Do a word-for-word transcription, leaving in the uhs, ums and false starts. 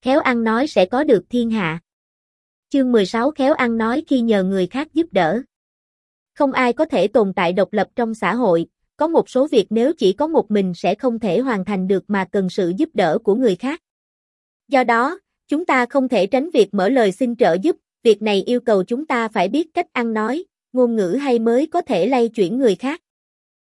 khéo ăn nói sẽ có được thiên hạ. Chương mười sáu Khéo ăn nói khi nhờ người khác giúp đỡ. Không ai có thể tồn tại độc lập trong xã hội, có một số việc nếu chỉ có một mình sẽ không thể hoàn thành được mà cần sự giúp đỡ của người khác. Do đó, chúng ta không thể tránh việc mở lời xin trợ giúp, việc này yêu cầu chúng ta phải biết cách ăn nói, ngôn ngữ hay mới có thể lay chuyển người khác.